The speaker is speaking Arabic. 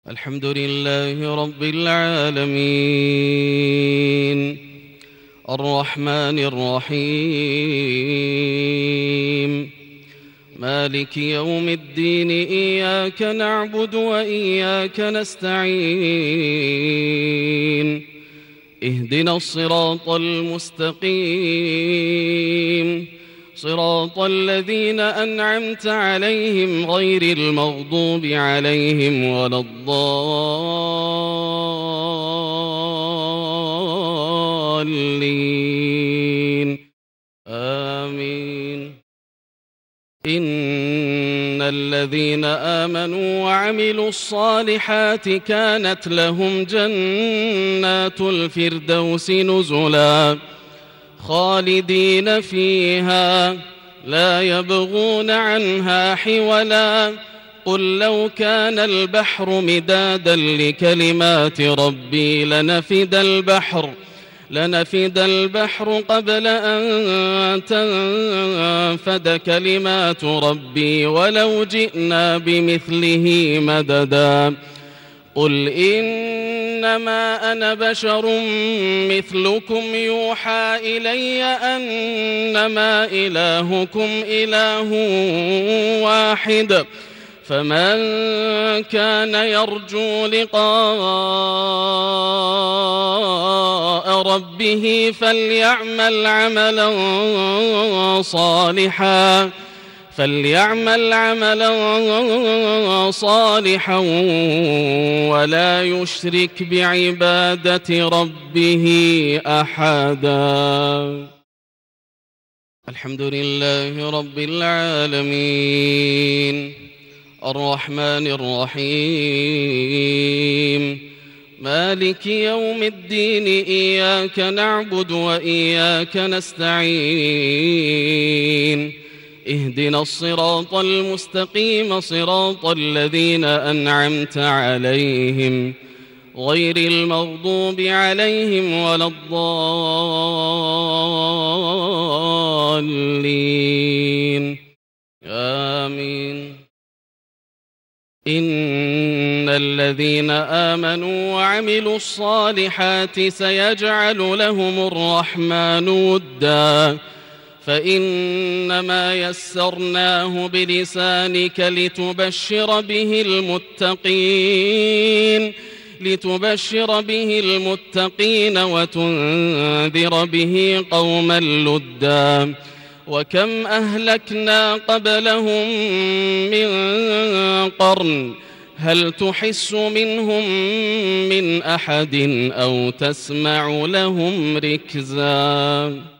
الحمد لله رب العالمين الرحمن الرحيم مالك يوم الدين إياك نعبد وإياك نستعين اهدنا الصراط المستقيم صراط الذين أنعمت عليهم غير المغضوب عليهم ولا الضالين آمين. إن الذين آمنوا وعملوا الصالحات كانت لهم جنات الفردوس نزلا خالدين فيها لا يبغون عنها حولا قل لو كان البحر مدادا لكلمات ربي لنفد البحر قبل أن تنفد كلمات ربي ولو جئنا بمثله مددا قل إنما أنا بشر مثلكم يوحى إلي أنما إلهكم إله واحد فمن كان يرجو لقاء ربه فليعمل عملا صالحا ولا يشرك بعبادة ربه أحدا. الحمد لله رب العالمين الرحمن الرحيم مالك يوم الدين إياك نعبد وإياك نستعين اهدنا الصراط المستقيم صراط الذين أنعمت عليهم غير المغضوب عليهم ولا الضالين آمين. إن الذين آمنوا وعملوا الصالحات سيجعل لهم الرحمن ودا فإنما يسرناه بلسانك لتبشر به المتقين وتنذر به قوما لدا وكم أهلكنا قبلهم من قرن هل تحس منهم من أحد أو تسمع لهم ركزا.